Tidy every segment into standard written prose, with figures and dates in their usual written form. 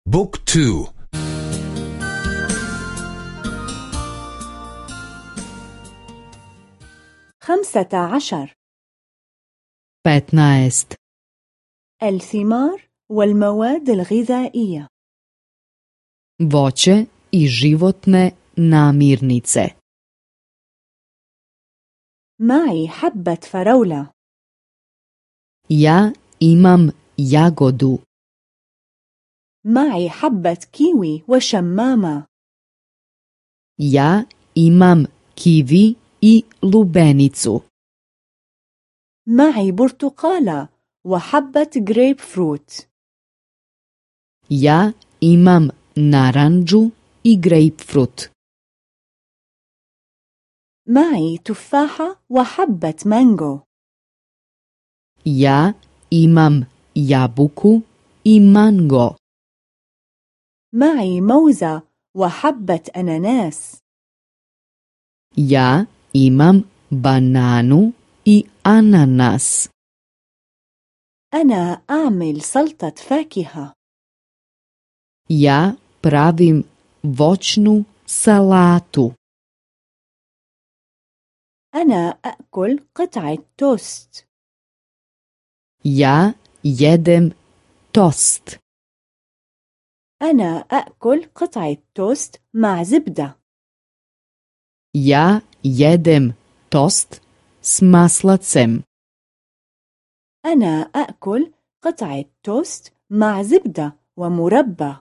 بوك 2. 15. 15. الثمار والمواد الغذائية. Voće i životne namirnice. معي حبة فراولة. Ja imam jagodu. معي حبة كيوي وشمامة. Ja imam kivi i lubenicu. معي برتقالة وحبة جريب فروت. Ja imam narandžu i grejpfrut. معي تفاحة وحبة مانجو. Ja imam jabuku i mango. معي موزة وحبة أناناس. Ja imam bananu i ananas. أنا أعمل سلطة فاكهة. Ja pravim voćnu salatu. أنا أأكل قطعة توست. Ja jedem tost. أنا أأكل قطعة توست مع زبدة. Ja jedem tost s maslacem. أنا أأكل قطعة توست مع زبدة ومربى.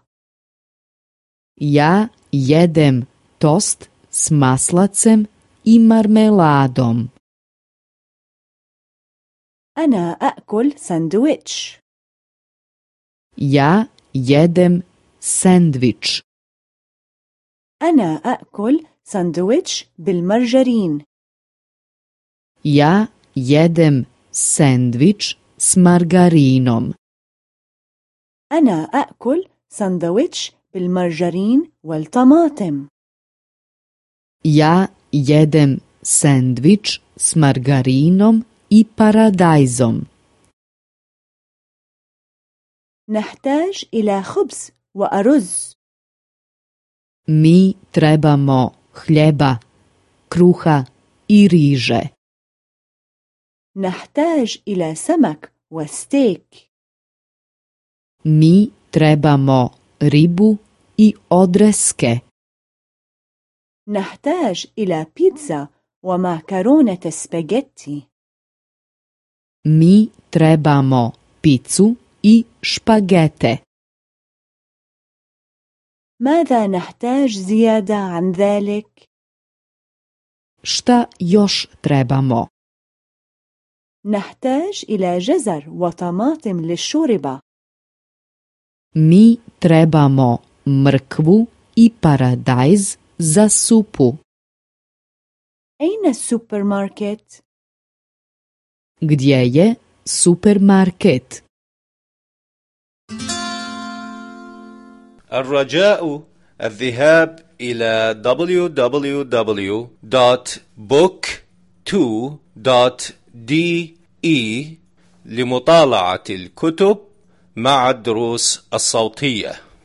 Ja jedem tost s maslacem i marmeladom. أنا أأكل ساندويتش. Ja jedem sendvič. أنا أأكل ساندويتش بالمرجرين. Ja jedem sendvič s margarinom. أنا أأكل ساندويتش بالمرجرين والطماطم. Ja jedem sendvič s margarinom i paradajzom. نحتاج إلى خبز وأرز. Mi trebamo hljeba, kruha i riže. نحتاج إلى سمك وستيك. Mi trebamo ribu i odreske. نحتاج إلى بيتزا ومعكرونة سباجيتي. Mi trebamo picu i špagete. ماذا نحتاج زيادة عن ذلك؟ Šta još trebamo? نحتاج إلى جزر وطماطم للشوربة. Mi trebamo mrkvu i paradajz za supu. أين السوبر ماركت؟ Gdje je supermarket? الرجاء الذهاب إلى www.book2.de لمطالعة الكتب مع الدروس الصوتية.